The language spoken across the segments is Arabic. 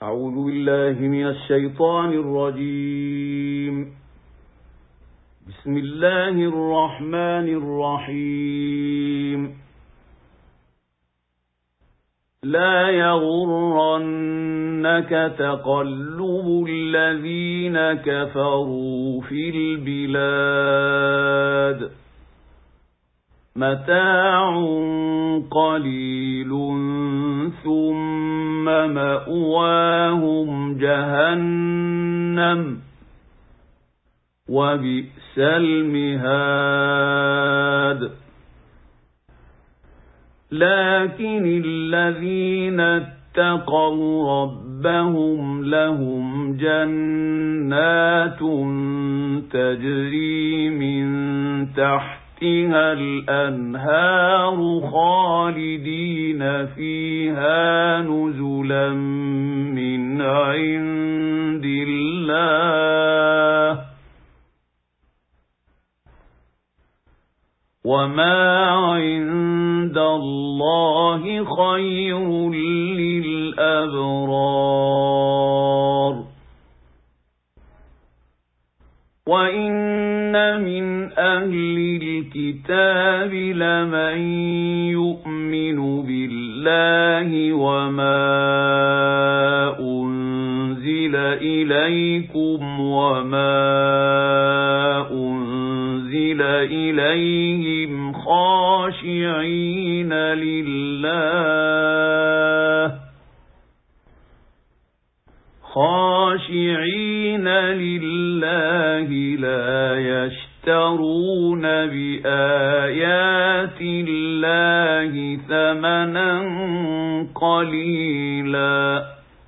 أعوذ بالله من الشيطان الرجيم. بسم الله الرحمن الرحيم. لا يغرنك تقلب الذين كفروا في البلاد، متاع قليل ثم مأواهم جهنم وبئس المهاد. لكن الذين اتقوا ربهم لهم جنات تجري من تحتها الأنهار خالدين فيها نزلا من عند الله، وما عند الله خير للأبرار. وإن من أهل الكتاب لمن يؤمن بالله وما أنزل إليكم وما أنزل إليهم خاشعين لله لا يشترون بآيات الله ثمنا قليلا.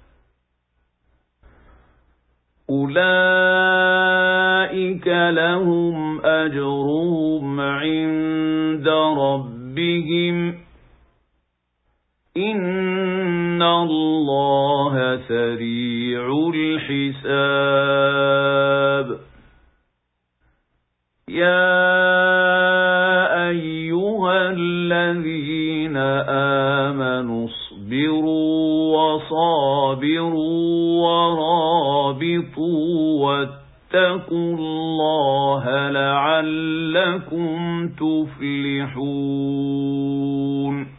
أولئك لهم أجرهم عند ربهم إن الله سريع الحساب. يا أيها الذين آمنوا اصبروا وصابروا ورابطوا واتقوا الله لعلكم تفلحون.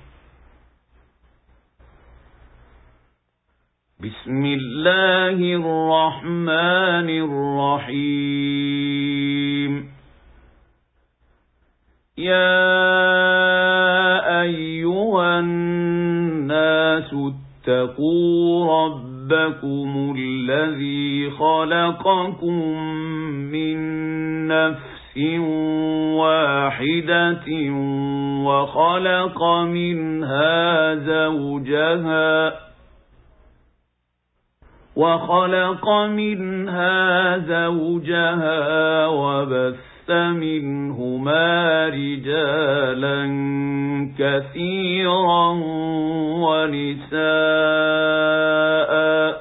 بسم الله الرحمن الرحيم. يا أيها الناس اتقوا ربكم الذي خلقكم من نفس واحدة وخلق منها زوجها وبث منهما رجالا كثيرا ونساء،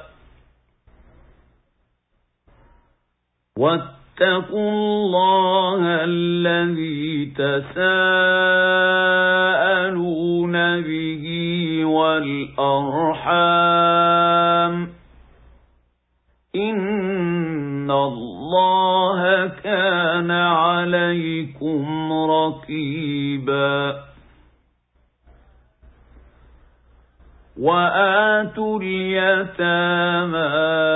واتقوا الله الذي تساءلون به والأرحام إن الله كان عليكم رقيبا. وآتوا اليتامى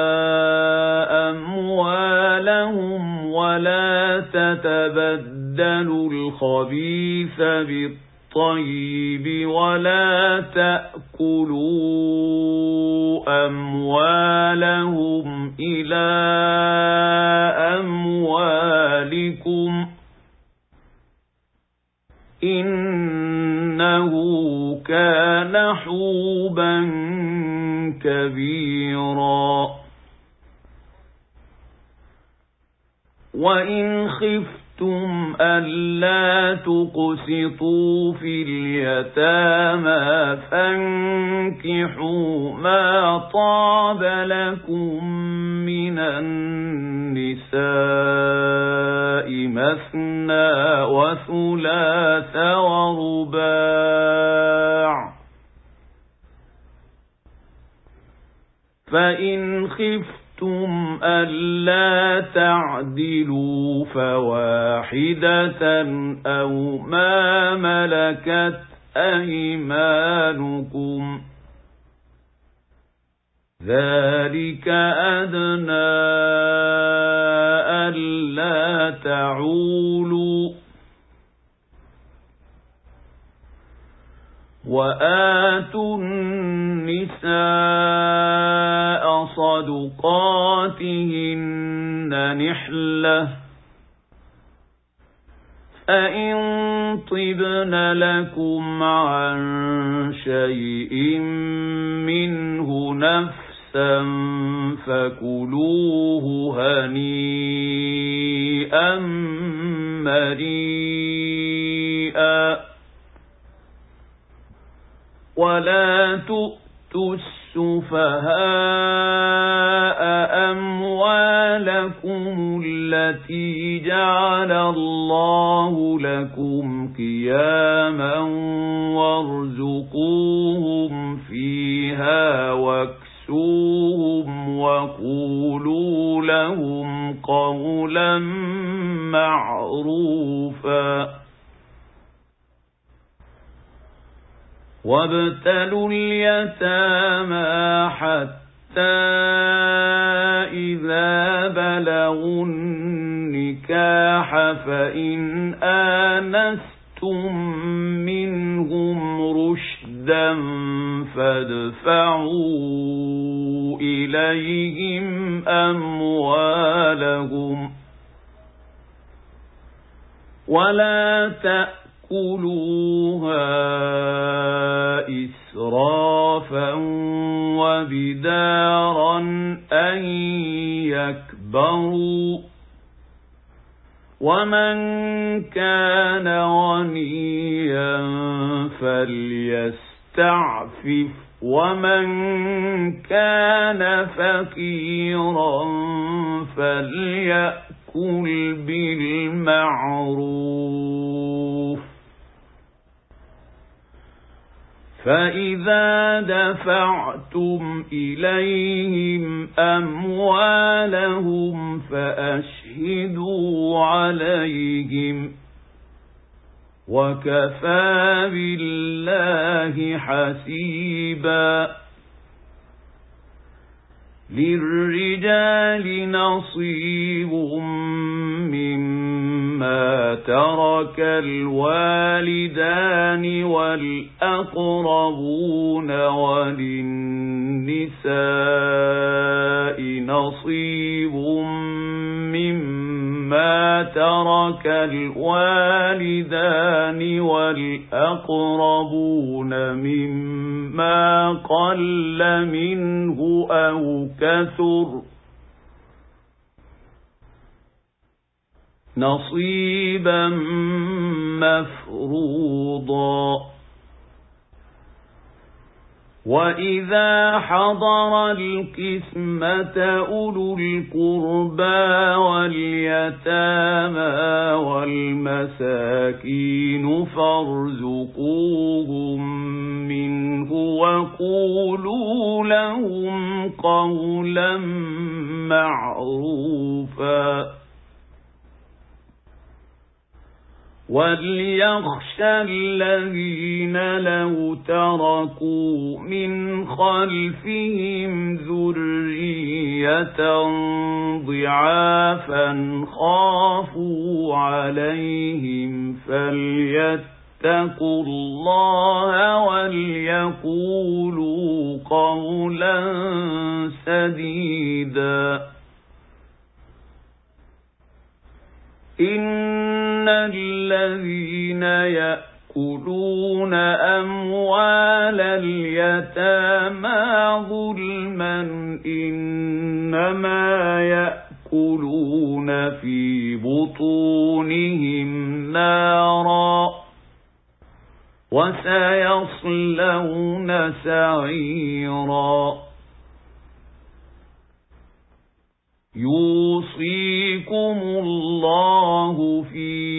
أموالهم ولا تتبدلوا الخبيث بالطيب ولا تأكلوا أموالهم إلى أموالكم إنه كان حوبا كبيرا. وإن خفتم ألا تقسطوا في اليتامى فانكحوا ما طاب لكم من النساء مثنى وثلاث ورباع، فإن خفتم ألا تعدلوا فواحدة أو ما ملكت أيمانكم ذلك أدنى ألا تعولوا وآتوا النساء صدقاتهن نحلة فإن طبن لكم عن شيء منه نفسا فكلوه هنيئا مريئا ولا تؤتوا السفهاء أموالكم التي جعل الله لكم قياما وارزقوهم فيها واكسوهم وقولوا لهم قولا معروفا وابتلوا اليتامى حتى إذا بلغوا النكاح فإن آنستم منهم رشدا فادفعوا إليهم أموالهم ولا تأكلوها إسرافا وبدارا أن يكبروا ومن كان غنيا فليستعفف ومن كان فقيرا فليأكل بالمعروف فإذا دفعتم إليهم أموالهم فأشهدوا عليهم وكفى بالله حسيبا للرجال نصيب مما ترك الوالدان والأقربون وللنساء نصيب مما ترك الوالدان والأقربون مما قل منه أو كثر نصيبا مفروضا وإذا حضر القسمة أولو القربى واليتامى والمساكين فارزقوهم منه وقولوا لهم قولا معروفا وليخشى الذين لو تركوا من خلفهم ذرية ضعافا خافوا عليهم فليتقوا الله وليقولوا قولا سديدا إن الذين يأكلون أموال اليتامى ظلما إنما يأكلون في بطونهم نارا وسيصلون سعيرا يوصيكم الله في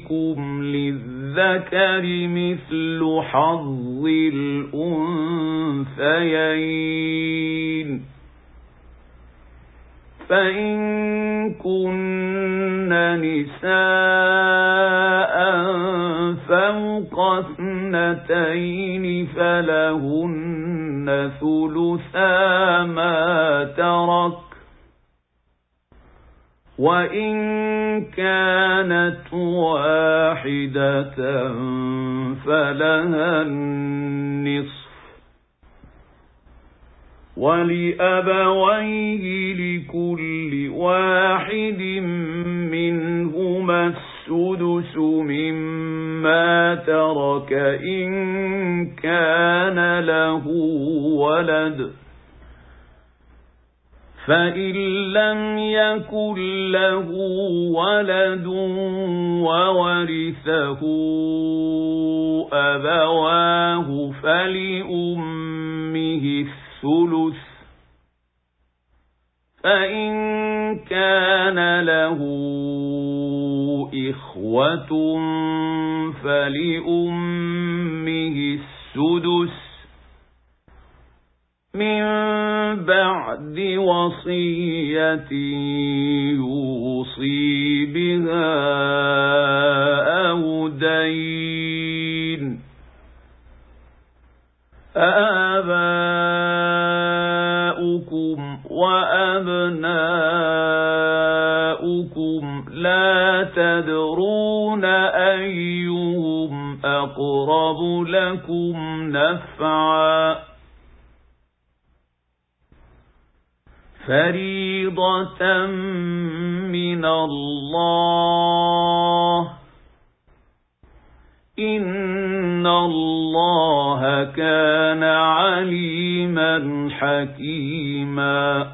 أولادكم للذكر مثل حظ الأنثيين الأنثيين فإن كن نساء فوق 2 فلهن ثلثا ما ترك وإن كانت واحدة فلها النصف ولأبويه لكل واحد منهما السدس مما ترك إن كان له ولد فإن لم يكن له ولد وورثه أبواه فلأمه الثلث فإن كان له إخوة فلأمه السدس من بعد وصية يوصي بها أو دين آباؤكم وأبناؤكم لا تدرون أيهم أقرب لكم نفعا فريضة من الله إن الله كان عليما حكيما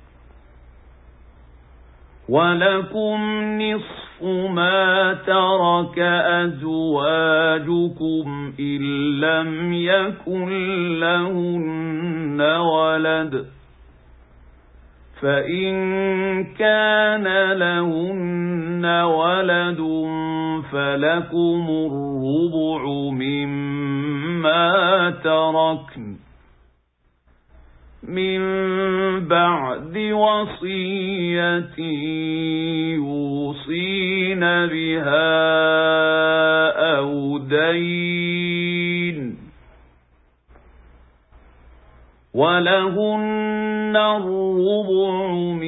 ولكم نصف ما ترك أزواجكم إن لم يكن لهن ولد فإن كان لهن ولد فلكم الربع مما تركن من بعد وصية يوصين بها أو دين ولهن الربع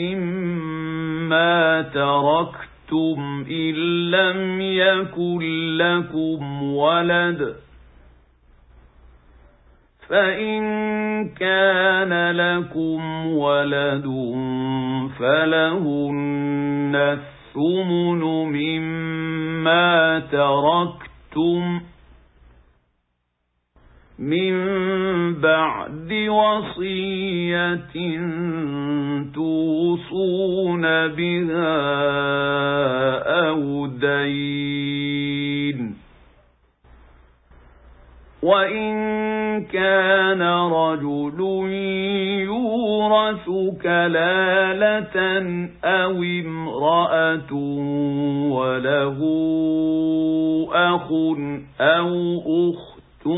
مما تركتم إن لم يكن لكم ولد فإن كان لكم ولد فلهن الثمن مما تركتم من بعد وصية توصون بها أو دين وإن كان رجل يورث كلالة أو امرأة وله أخ أو أخت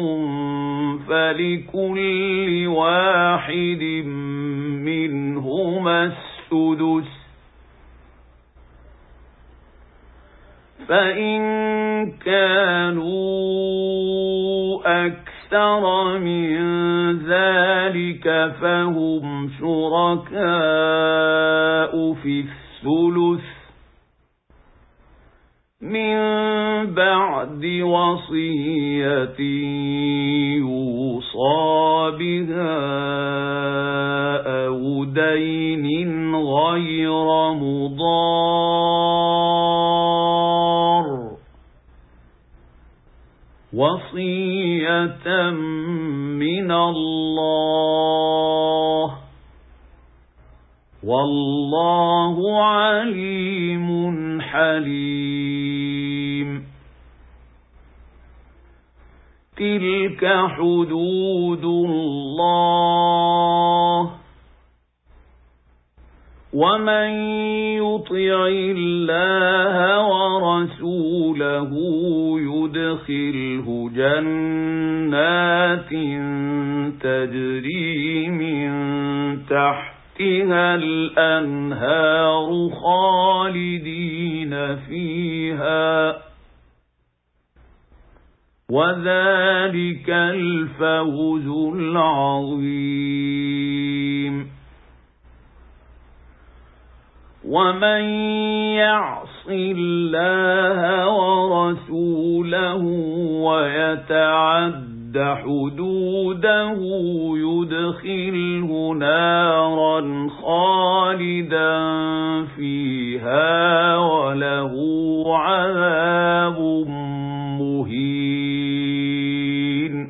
فلكل واحد منهما السدس فإن كانوا أكثر من ذلك فهم شركاء في الثلث من بعد وصية يوصى بها أو دين غير مضار وصية من الله والله عليم حليم تلك حدود الله ومن يطع الله ورسوله يدخله جنات تجري من تحتها الأنهار خالدين فيها، وذلك الفوز العظيم. ومن يعص الله ورسوله ويتعد حدوده يدخله نارا خالدا فيها وله عذاب مهين.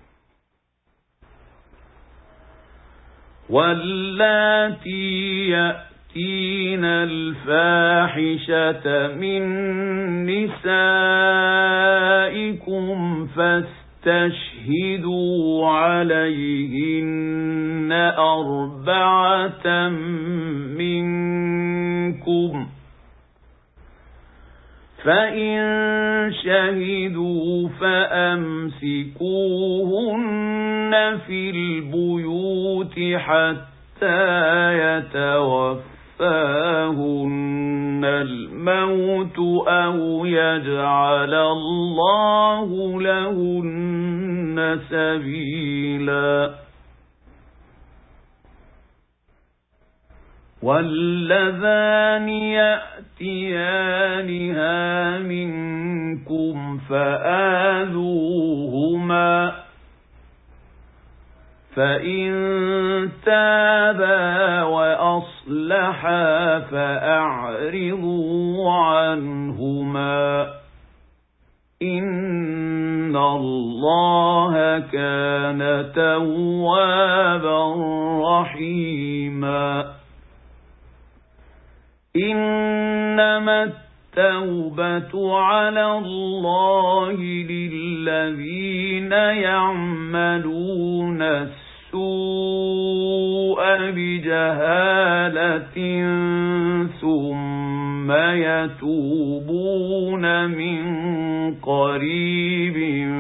واللاتي يأتين الفاحشة من نسائكم فاستشهدوا عليهن 4 منكم، فإن شهدوا فأمسكوهن في البيوت حتى يتوفاهن الموت أو يجعل الله لهن سبيلا. واللذان يأتيانها منكم فآذوهما، فإن تابا وأصلحا فأعرضوا عنهما، إن الله كان توابا رحيما. إنما التوبة على الله للذين يعملون السوء بجهالة ثم يتوبون من قريب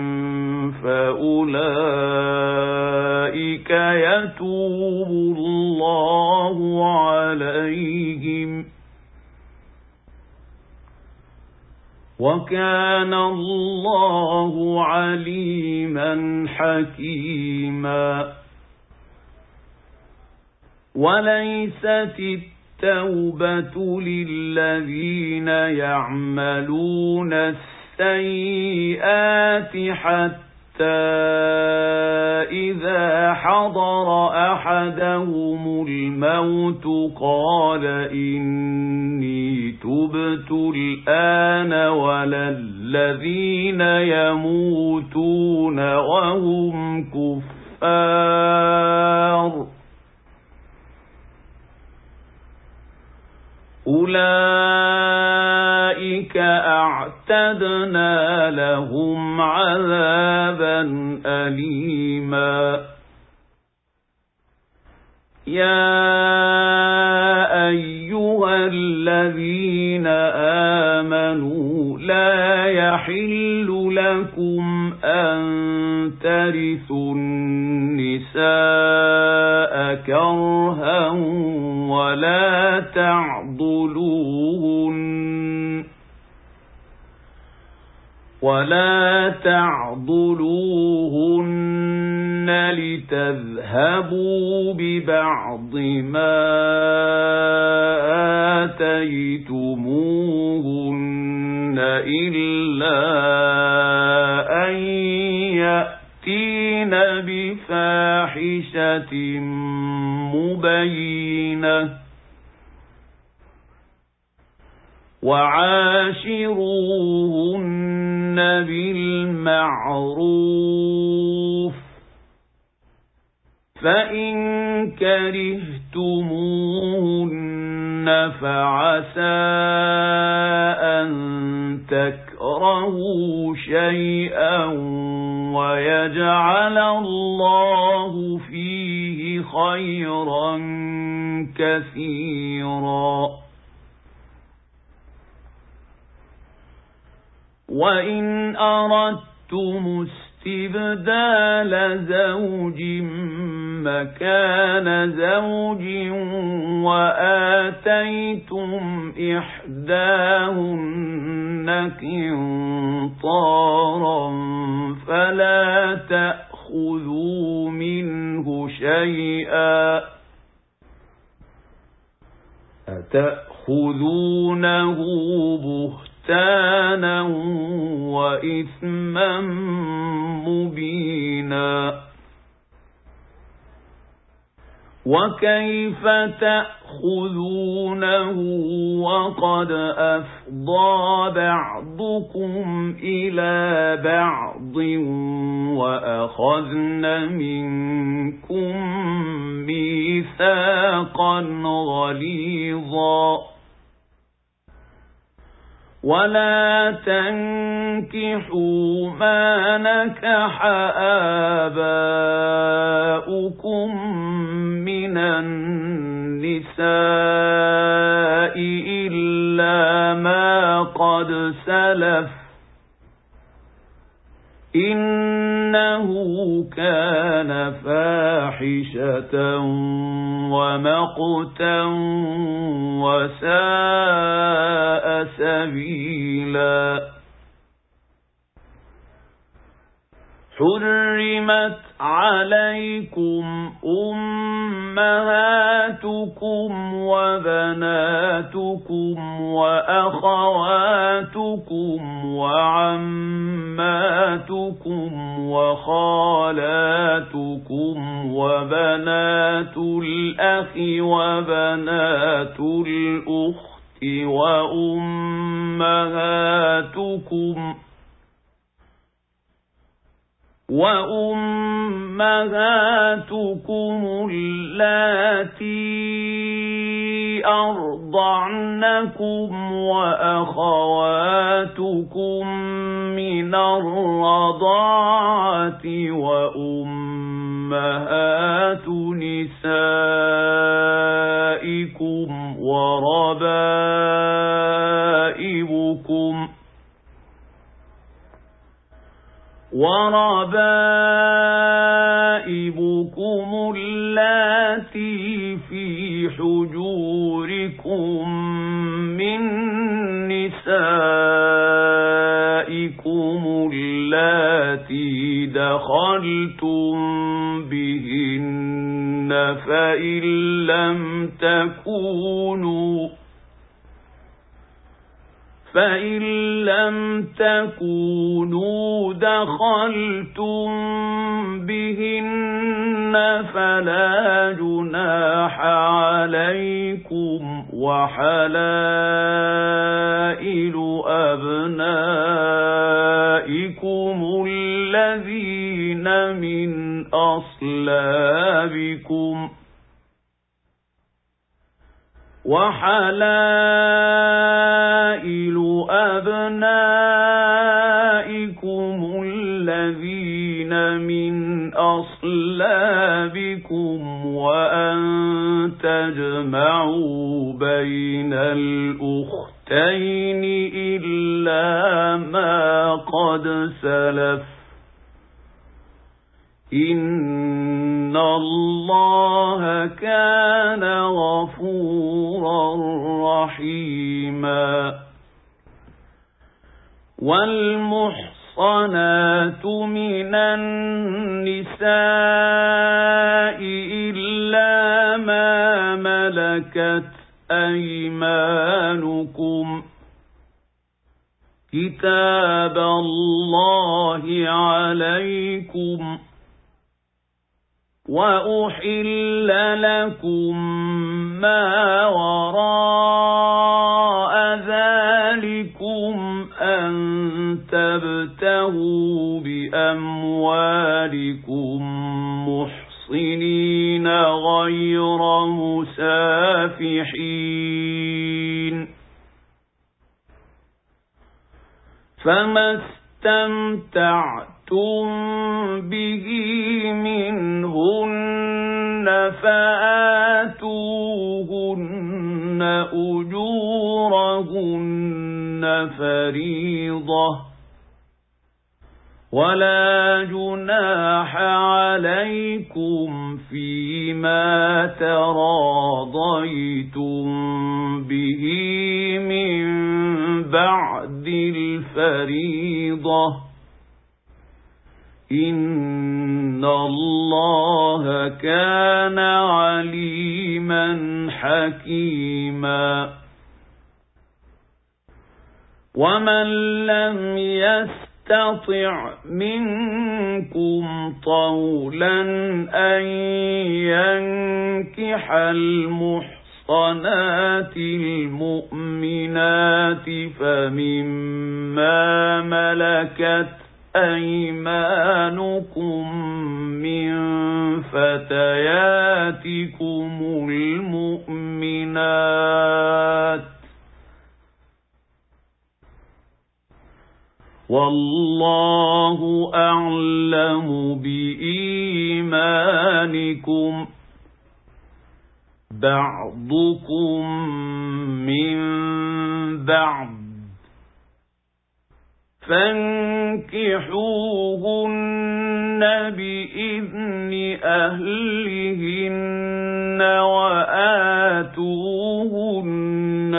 فأولئك يتوب الله عليهم، وكان الله عليما حكيما. وليست التوبة للذين يعملون السيئات حتى إذا حضر أحدهم الموت قال إني تبت الآن، ولا الذين يموتون وهم كفار أولئك أعتدنا لهم عذابا أليما. يا أيها الذين آمنوا لا يحل لكم أن ترثوا النساء كرها ولا تعضلوهن لتذهبوا ببعض ما آتيتموهن إلا أن يأتين بفاحشة مبينة وعاشروهن بالمعروف، فإن كرهتموهن فعسى أن تكرهوا شيئا ويجعل الله فيه خيرا كثيرا. وإن أردتم استبدال زوج مكان زوج وآتيتم إحداهن قنطارا فلا تأخذوا منه شيئا أتأخذونه بهتانا وإثما مبينا وكيف تأخذونه وقد أفضى بعضكم إلى بعض وأخذن منكم ميثاقا غليظا ولا تنكحوا ما نكح آباؤكم من النساء إلا ما قد سلف إنه كان فاحشة ومقتا وساء سبيلا حرمت عليكم أمهاتكم وبناتكم وأخواتكم وعماتكم وخالاتكم وبنات الأخ وبنات الأخت وأمهاتكم اللاتي أرضعنكم وأخواتكم من الرضاعة وأمهات نسائكم وربائبكم اللاتي في حجوركم من نسائكم اللاتي دخلتم بهن فإن لم تكونوا دخلتم بهن فلا جناح عليكم وحلائل أبنائكم الذين من أصلابكم الذين من أصلابكم وأن تجمعوا بين الأختين إلا ما قد سلف إن الله كان غفورا رحيما والمحصنات من النساء إلا ما ملكت أيمانكم كتاب الله عليكم وأحل لكم ما وراء ذلكم أن تبتغوا بأموالكم محصنين غير مسافحين فما استمتعتم به منهن فآتوهن أجورهن فريضة ولا جناح عليكم فيما تراضيتم به من بعد الفريضة إن الله كان عليما حكيما ومن لم يستطع منكم طولا أن ينكح المحصنات المؤمنات فمما ملكت أيمانكم من فتياتكم المؤمنات والله أعلم بإيمانكم بعضكم من بعض فانكحوهن بإذن أهلهن وآتوهن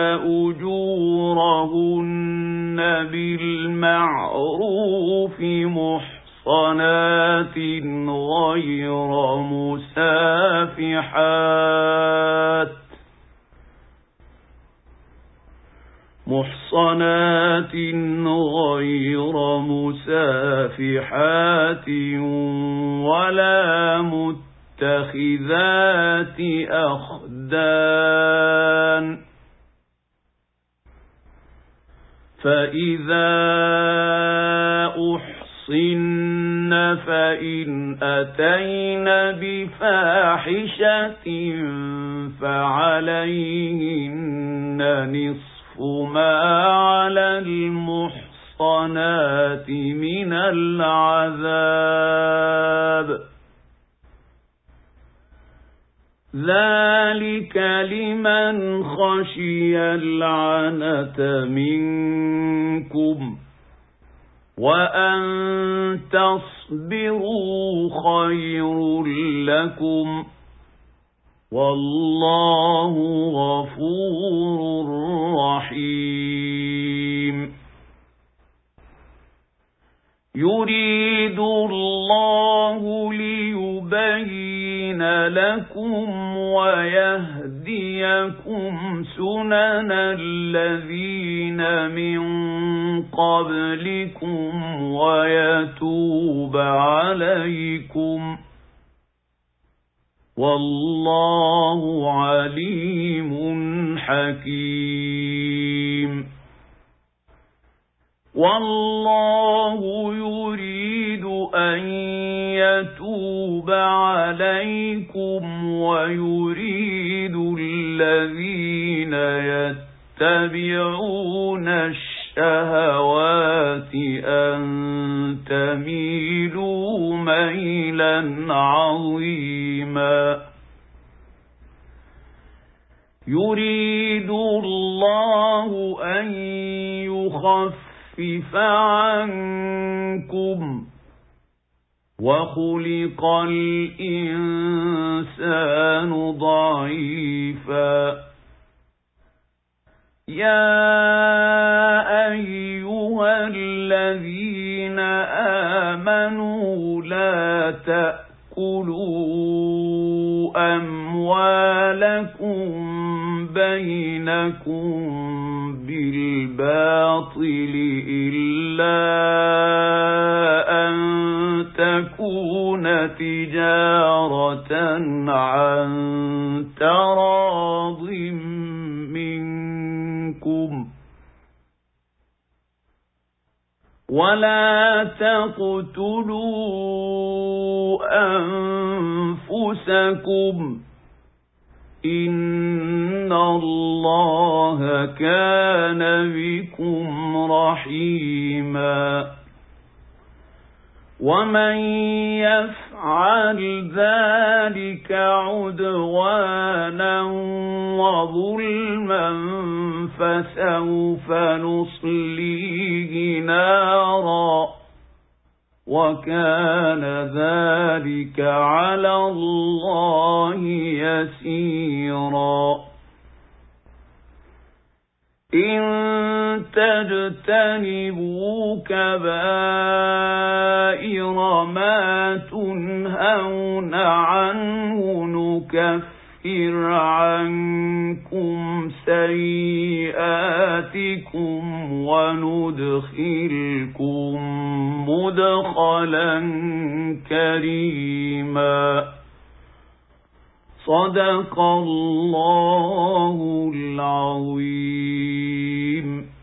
أجورهن بالمعروف محصنات غير مسافحات ولا متخذات أخدان فإذا أحصن فإن أتين بفاحشة فعليهن نصف ما على المحصنات من العذاب ذلك لمن خشي العنة منكم وأن تصبروا خير لكم والله غفور رحيم يريد الله ليبين لكم ويهديكم سنن الذين من قبلكم ويتوب عليكم والله عليم حكيم والله يريد أن يتوب عليكم ويريد الذين يتبعون الشهوات أن تميلوا ميلا عظيما يريد الله أن يخفف عنكم وخلق الإنسان ضعيفا يا أيها الذين آمنوا لا تأكلوا أموالكم بينكم بالباطل إلا أن تكون تجارة عن تراض منكم ولا تقتلوا أنفسكم إن الله كان بكم رحيما ومن يفعل ذلك عدوانا وظلما فسوف نصليه نارا وكان ذلك على الله يسيرا إن تجتنبوا كبائر ما تنهون عنه نكفر عنكم سيئاتكم وندخلكم مدخلا كريما صدق الله العظيم.